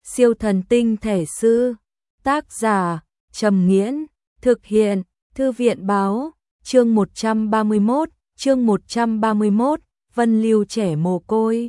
Siêu thần tinh thể sư. Tác giả Trầm Nghiễn. Thực hiện Thư viện Báo. Chương 131, Vân Lưu trẻ mồ côi.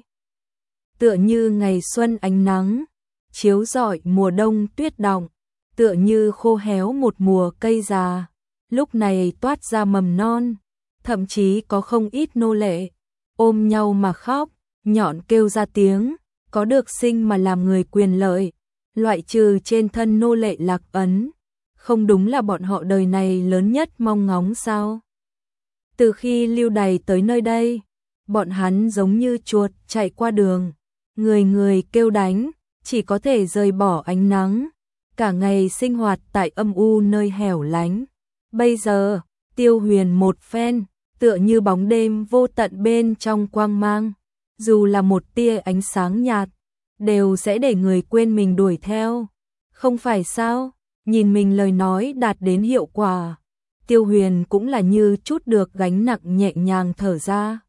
Tựa như ngày xuân ánh nắng, chiếu rọi mùa đông tuyết đọng, tựa như khô héo một mùa cây già, lúc này toát ra mầm non, thậm chí có không ít nô lệ, ôm nhau mà khóc, nhọn kêu ra tiếng, có được sinh mà làm người quyền lợi, loại trừ trên thân nô lệ lạc ấn. Không đúng là bọn họ đời này lớn nhất mong ngóng sao? Từ khi lưu đày tới nơi đây, bọn hắn giống như chuột chạy qua đường, người người kêu đánh, chỉ có thể rời bỏ ánh nắng, cả ngày sinh hoạt tại âm u nơi hẻo lánh. Bây giờ, Tiêu Huyền một phen, tựa như bóng đêm vô tận bên trong quang mang, dù là một tia ánh sáng nhạt, đều sẽ để người quên mình đuổi theo. Không phải sao? Nhìn mình lời nói đạt đến hiệu quả, Tiêu Huyền cũng là như chút được gánh nặng nhẹ nhàng thở ra.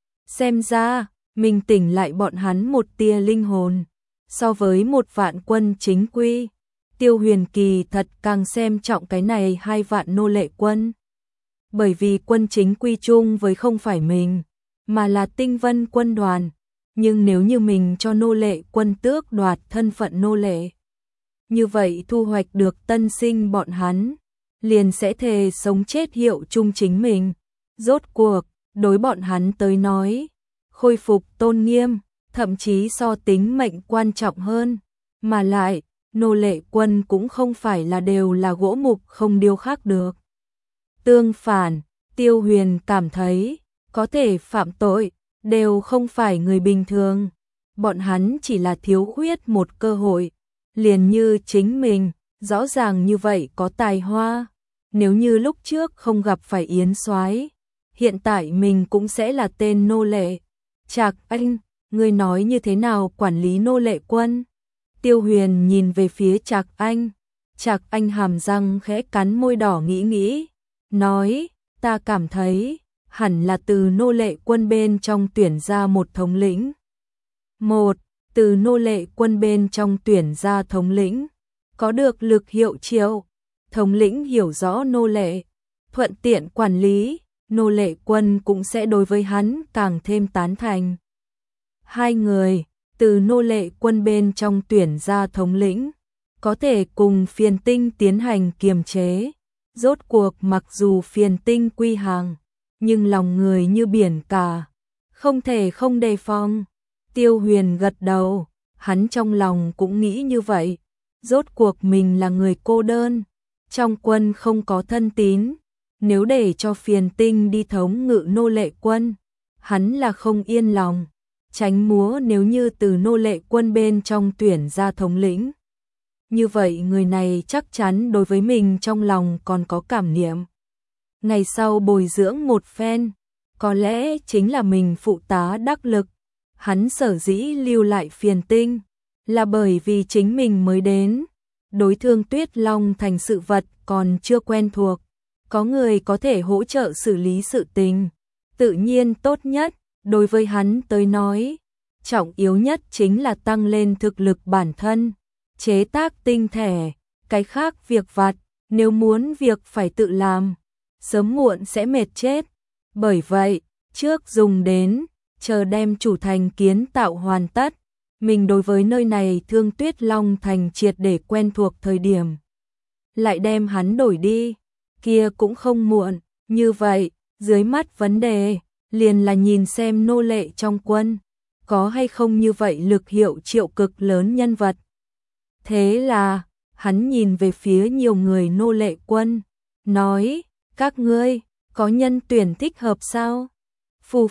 Xem ra, mình tỉnh lại bọn hắn một tia linh hồn. So với một vạn quân chính quy, Tiêu Huyền kỳ thật càng xem trọng cái này 2 vạn nô lệ quân. Bởi vì quân chính quy chung với không phải mình, mà là Tinh Vân quân đoàn. Nhưng nếu như mình cho nô lệ quân tước đoạt thân phận nô lệ, như vậy thu hoạch được tân sinh bọn hắn, liền sẽ thề sống chết hiệu chung chính mình. Rốt cuộc, đối bọn hắn tới nói, khôi phục tôn nghiêm, thậm chí so tính mệnh quan trọng hơn. Mà lại, nô lệ quân cũng không phải là đều là gỗ mục không điêu khắc được. Tương phản, Tiêu Huyền cảm thấy, có thể phạm tội, đều không phải người bình thường. Bọn hắn chỉ là thiếu khuyết một cơ hội. Liền như chính mình, rõ ràng như vậy có tài hoa. Nếu như lúc trước không gặp phải Yến Soái, hiện tại mình cũng sẽ là tên nô lệ. Trạc Anh, ngươi nói như thế nào quản lý nô lệ quân? Tiêu Huyền nhìn về phía Trạc Anh. Trạc Anh hàm răng khẽ cắn môi đỏ nghĩ, nói, ta cảm thấy, hẳn là từ nô lệ quân bên trong tuyển ra một thống lĩnh. Từ nô lệ quân bên trong tuyển ra thống lĩnh, có được lực hiệu triệu, thống lĩnh hiểu rõ nô lệ, thuận tiện quản lý, nô lệ quân cũng sẽ đối với hắn càng thêm tán thành. 2 người, từ nô lệ quân bên trong tuyển ra thống lĩnh, có thể cùng phiền tinh tiến hành kiềm chế. Rốt cuộc mặc dù phiền tinh quy hàng, nhưng lòng người như biển cả, không thể không đề phòng. Tiêu Huyền gật đầu, hắn trong lòng cũng nghĩ như vậy. Rốt cuộc mình là người cô đơn, trong quân không có thân tín. Nếu để cho phiền tinh đi thống ngự nô lệ quân, hắn là không yên lòng. Tránh múa nếu như từ nô lệ quân bên trong tuyển ra thống lĩnh, như vậy người này chắc chắn đối với mình trong lòng còn có cảm niệm. Ngày sau bồi dưỡng một phen, có lẽ chính là mình phụ tá đắc lực. Hắn sở dĩ lưu lại phiền tinh, là bởi vì chính mình mới đến, đối Thương Tuyết Long thành sự vật còn chưa quen thuộc, có người có thể hỗ trợ xử lý sự tình, tự nhiên tốt nhất. Đối với hắn tới nói, trọng yếu nhất chính là tăng lên thực lực bản thân, chế tác tinh thể, cái khác việc vặt, nếu muốn việc phải tự làm, sớm muộn sẽ mệt chết. Bởi vậy, trước dùng đến, chờ đem chủ thành kiến tạo hoàn tất, mình đối với nơi này Thương Tuyết Long thành triệt để quen thuộc thời điểm, lại đem hắn đổi đi, kia cũng không muộn. Như vậy, dưới mắt vấn đề, liền là nhìn xem nô lệ trong quân, có hay không như vậy lực hiệu triệu cực lớn nhân vật. Thế là, hắn nhìn về phía nhiều người nô lệ quân, nói, các ngươi, có nhân tuyển thích hợp sao? Phù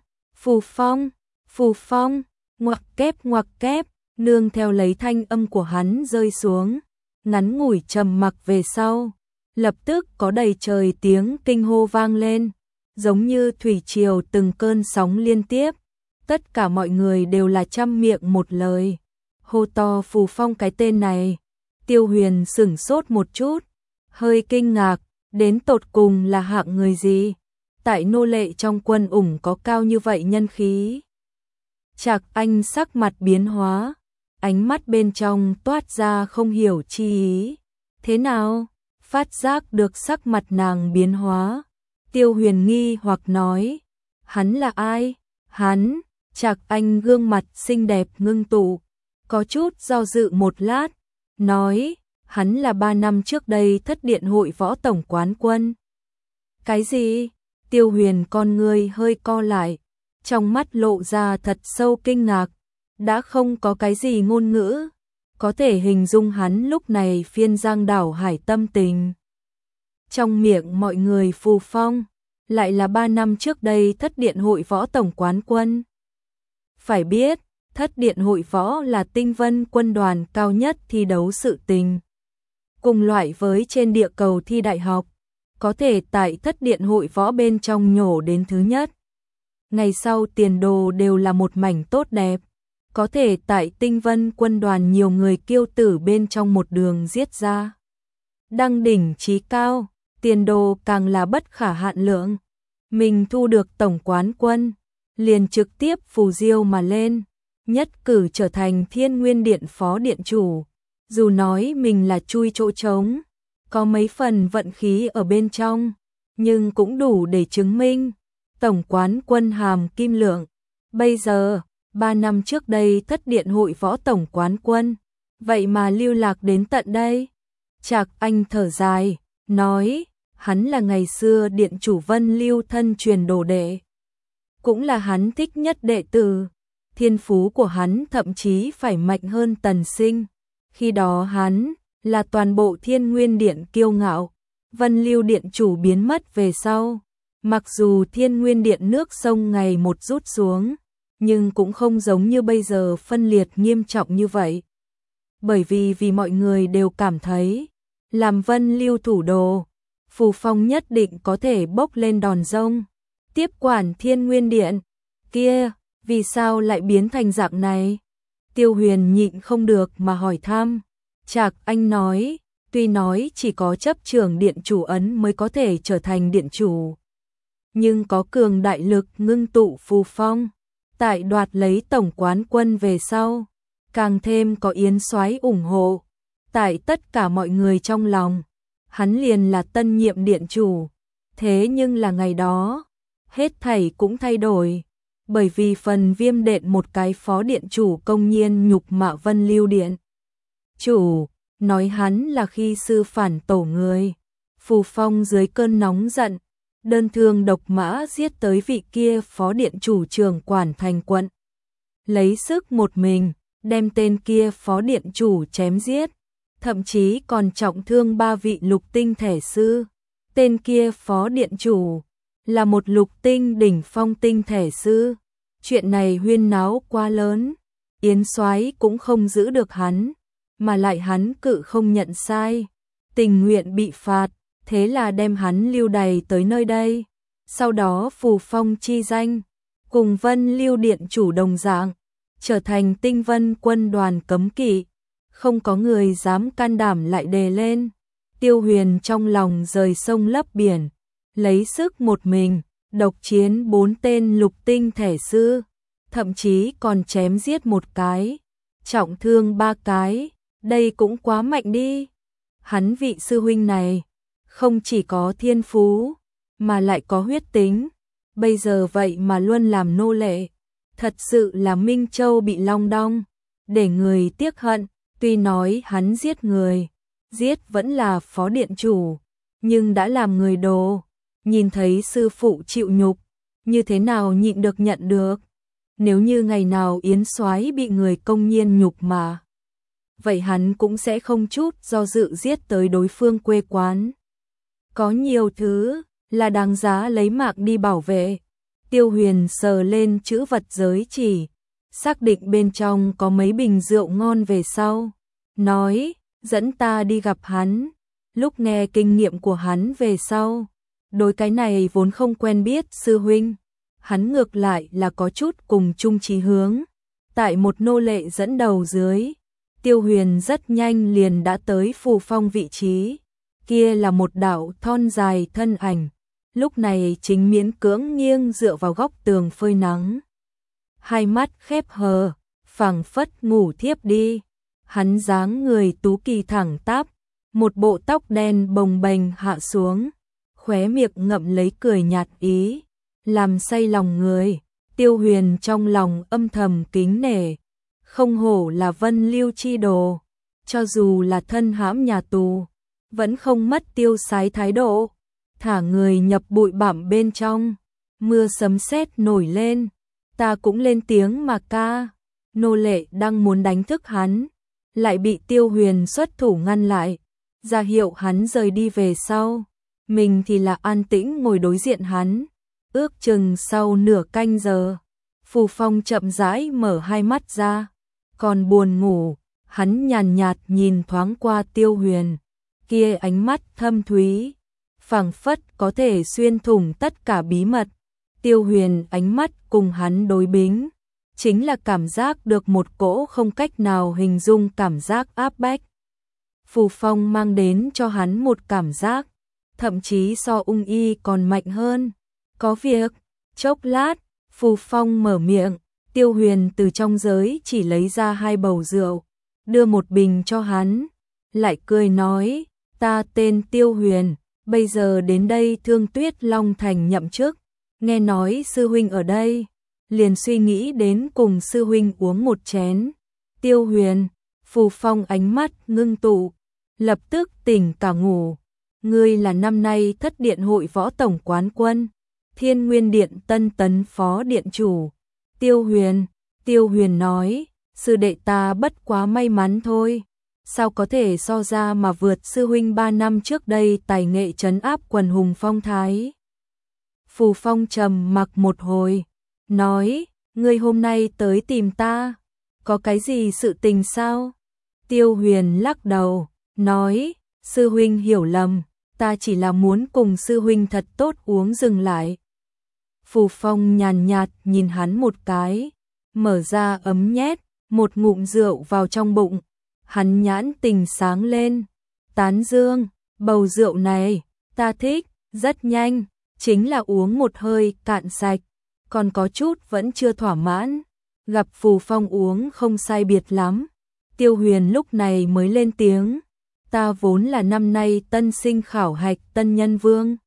phong, ngoặc kép, nương theo lấy thanh âm của hắn rơi xuống, ngắn ngủi trầm mặc về sau, lập tức có đầy trời tiếng kinh hô vang lên, giống như thủy triều từng cơn sóng liên tiếp, tất cả mọi người đều là trăm miệng một lời, hô to Phù Phong cái tên này. Tiêu Huyền sửng sốt một chút, hơi kinh ngạc, đến tột cùng là hạng người gì? Tại nô lệ trong quân ủng có cao như vậy nhân khí? Trạc Anh sắc mặt biến hóa, ánh mắt bên trong toát ra không hiểu chi ý. Thế nào? Phát giác được sắc mặt nàng biến hóa. Tiêu Huyền nghi hoặc nói, hắn là ai? Hắn, Trạc Anh gương mặt xinh đẹp ngưng tụ, có chút do dự một lát, nói, hắn là 3 năm trước đây thất điện hội võ tổng quán quân. Cái gì? Tiêu Huyền con ngươi hơi co lại, trong mắt lộ ra thật sâu kinh ngạc, đã không có cái gì ngôn ngữ có thể hình dung hắn lúc này phiên giang đảo hải tâm tình. Trong miệng mọi người Phù Phong, lại là 3 năm trước đây thất điện hội võ tổng quán quân. Phải biết, thất điện hội võ là tinh vân quân đoàn cao nhất thi đấu sự tình. Cùng loại với trên địa cầu thi đại học, có thể tại thất điện hội võ bên trong nhổ đến thứ nhất. Ngày sau tiền đồ đều là một mảnh tốt đẹp, có thể tại tinh vân quân đoàn nhiều người kiêu tử bên trong một đường giết ra. Đăng đỉnh chí cao, tiền đồ càng là bất khả hạn lượng. Mình thu được tổng quán quân, liền trực tiếp phù diêu mà lên, nhất cử trở thành Thiên Nguyên Điện phó điện chủ. Dù nói mình là chui chỗ trống, có mấy phần vận khí ở bên trong, nhưng cũng đủ để chứng minh tổng quán quân hàm kim lượng. Bây giờ, 3 năm trước đây thất điện hội võ tổng quán quân, vậy mà lưu lạc đến tận đây. Trạc Anh thở dài, nói, hắn là ngày xưa điện chủ Vân Lưu thân truyền đồ đệ, cũng là hắn thích nhất đệ tử. Thiên phú của hắn thậm chí phải mạnh hơn Tần Sinh. Khi đó hắn là toàn bộ Thiên Nguyên Điện kiêu ngạo. Vân Lưu điện chủ biến mất về sau, mặc dù Thiên Nguyên Điện nước sông ngày một rút xuống, nhưng cũng không giống như bây giờ phân liệt nghiêm trọng như vậy. Bởi vì mọi người đều cảm thấy, làm Vân Lưu thủ đồ, Phù Phong nhất định có thể bốc lên đòn rông, tiếp quản Thiên Nguyên Điện. Kia, vì sao lại biến thành dạng này? Tiêu Huyền nhịn không được mà hỏi thăm. Trạc Anh nói, tuy nói chỉ có chấp trưởng điện chủ ấn mới có thể trở thành điện chủ, nhưng có cường đại lực ngưng tụ Phù Phong, tại đoạt lấy tổng quán quân về sau, càng thêm có yến soái ủng hộ, tại tất cả mọi người trong lòng, hắn liền là tân nhiệm điện chủ. Thế nhưng là ngày đó, hết thảy cũng thay đổi, bởi vì phần Viêm Điện một cái phó điện chủ công nhiên nhục mạ Vân Lưu Điện chủ, nói hắn là khi sư phản tổ người. Phù Phong dưới cơn nóng giận, đơn thương độc mã giết tới vị kia phó điện chủ trưởng quản thành quận. Lấy sức một mình, đem tên kia phó điện chủ chém giết, thậm chí còn trọng thương 3 vị lục tinh thể sư. Tên kia phó điện chủ là một lục tinh đỉnh phong tinh thể sư. Chuyện này huyên náo quá lớn, yến soái cũng không giữ được hắn, mà lại hắn cự không nhận sai, tình nguyện bị phạt, thế là đem hắn lưu đày tới nơi đây. Sau đó Phù Phong chi danh, cùng Vân Lưu điện chủ đồng dạng, trở thành tinh vân quân đoàn cấm kỵ, không có người dám can đảm lại đề lên. Tiêu Huyền trong lòng rời sông lấp biển, lấy sức một mình, độc chiến 4 tên lục tinh thể sư, thậm chí còn chém giết một cái, trọng thương 3 cái, đây cũng quá mạnh đi. Hắn vị sư huynh này, không chỉ có thiên phú, mà lại có huyết tính, bây giờ vậy mà luôn làm nô lệ, thật sự là Minh Châu bị long đong, để người tiếc hận. Tuy nói hắn giết người, giết vẫn là phó điện chủ, nhưng đã làm người đồ, nhìn thấy sư phụ chịu nhục, như thế nào nhịn được nhận được. Nếu như ngày nào yến soái bị người công nhiên nhục mà, vậy hắn cũng sẽ không chút do dự giết tới đối phương quê quán. Có nhiều thứ là đáng giá lấy mạng đi bảo vệ. Tiêu Huyền sờ lên chữ vật giới chỉ, xác định bên trong có mấy bình rượu ngon về sau, nói, dẫn ta đi gặp hắn. Lúc nghe kinh nghiệm của hắn về sau, đối cái này vốn không quen biết sư huynh, hắn ngược lại là có chút cùng chung chí hướng. Tại một nô lệ dẫn đầu dưới, Tiêu Huyền rất nhanh liền đã tới Phù Phong vị trí. Kia là một đạo thon dài thân ảnh, lúc này chính miễn cưỡng nghiêng dựa vào góc tường phơi nắng. Hai mắt khép hờ, phảng phất ngủ thiếp đi. Hắn dáng người tú kỳ thẳng tắp, một bộ tóc đen bồng bềnh hạ xuống, khóe miệng ngậm lấy cười nhạt ý, làm say lòng người. Tiêu Huyền trong lòng âm thầm kính nể, không hổ là Vân Lưu chi đồ, cho dù là thân hãm nhà tù, vẫn không mất tiêu sái thái độ, thả người nhập bụi bặm bên trong. Mưa sấm sét nổi lên, ta cũng lên tiếng mà ca. Nô lệ đang muốn đánh thức hắn, lại bị Tiêu Huyền xuất thủ ngăn lại, ra hiệu hắn rời đi về sau. Mình thì là an tĩnh ngồi đối diện hắn. Ước chừng sau nửa canh giờ, Phù Phong chậm rãi mở hai mắt ra, còn buồn ngủ, hắn nhàn nhạt nhìn thoáng qua Tiêu Huyền, kia ánh mắt thâm thúy, phảng phất có thể xuyên thủng tất cả bí mật. Tiêu Huyền ánh mắt cùng hắn đối bính, chính là cảm giác được một cỗ không cách nào hình dung cảm giác áp bách. Phù Phong mang đến cho hắn một cảm giác, thậm chí so ung y còn mạnh hơn. Có việc, chốc lát, Phù Phong mở miệng, Tiêu Huyền từ trong giới chỉ lấy ra 2 bầu rượu, đưa một bình cho hắn, lại cười nói, ta tên Tiêu Huyền, bây giờ đến đây Thương Tuyết Long Thành nhậm chức, nghe nói sư huynh ở đây, liền suy nghĩ đến cùng sư huynh uống một chén. Tiêu Huyền, Phù Phong ánh mắt ngưng tụ, lập tức tỉnh cả ngủ. Ngươi là năm nay Thất Điện hội võ tổng quán quân, Thiên Nguyên Điện tân tấn phó điện chủ. Tiêu Huyền nói, sư đệ ta bất quá may mắn thôi, sao có thể so ra mà vượt sư huynh 3 năm trước đây tài nghệ trấn áp quần hùng phong thái. Phù Phong trầm mặc một hồi, nói, ngươi hôm nay tới tìm ta, có cái gì sự tình sao? Tiêu Huyền lắc đầu, nói, sư huynh hiểu lầm, ta chỉ là muốn cùng sư huynh thật tốt uống dừng lại. Phù Phong nhàn nhạt nhìn hắn một cái, mở ra ấm nhét, một ngụm rượu vào trong bụng, hắn nhãn tình sáng lên, tán dương, bầu rượu này, ta thích, rất nhanh, chính là uống một hơi cạn sạch, còn có chút vẫn chưa thỏa mãn, gặp Phù Phong uống không sai biệt lắm. Tiêu Huyền lúc này mới lên tiếng, ta vốn là năm nay tân sinh khảo hạch tân nhân vương.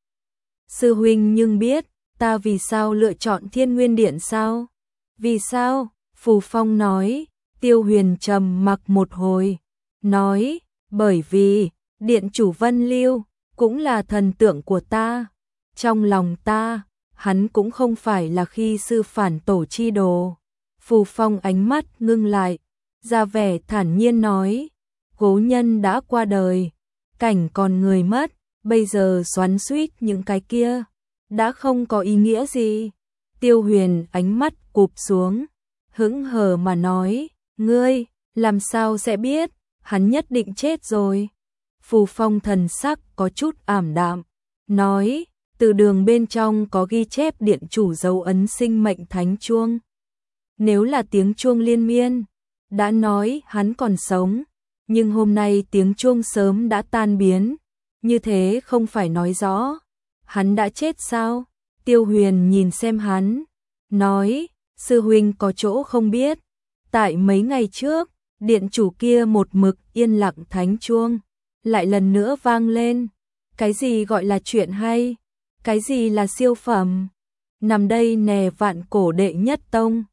Sư huynh nhưng biết, ta vì sao lựa chọn Thiên Nguyên Điện sao? Vì sao? Phù Phong nói. Tiêu Huyền trầm mặc một hồi, nói, bởi vì, điện chủ Vân Lưu, cũng là thần tượng của ta. Trong lòng ta, hắn cũng không phải là khi sư phản tổ chi đồ. Phù Phong ánh mắt ngưng lại, ra vẻ thản nhiên nói, cố nhân đã qua đời, cảnh còn người mất, bây giờ xoắn xuýt những cái kia, đã không có ý nghĩa gì. Tiêu Huyền ánh mắt cụp xuống, hững hờ mà nói, ngươi, làm sao sẽ biết, hắn nhất định chết rồi. Phù Phong thần sắc có chút ảm đạm, nói, từ đường bên trong có ghi chép điện chủ dấu ấn sinh mệnh thánh chuông. Nếu là tiếng chuông liên miên, đã nói hắn còn sống, nhưng hôm nay tiếng chuông sớm đã tan biến, như thế không phải nói rõ, hắn đã chết sao? Tiêu Huyền nhìn xem hắn, nói, sư huynh có chỗ không biết, tại mấy ngày trước, điện chủ kia một mực yên lặng thánh chuông, lại lần nữa vang lên, cái gì gọi là chuyện hay, cái gì là siêu phẩm, nằm đây nè vạn cổ đệ nhất tông,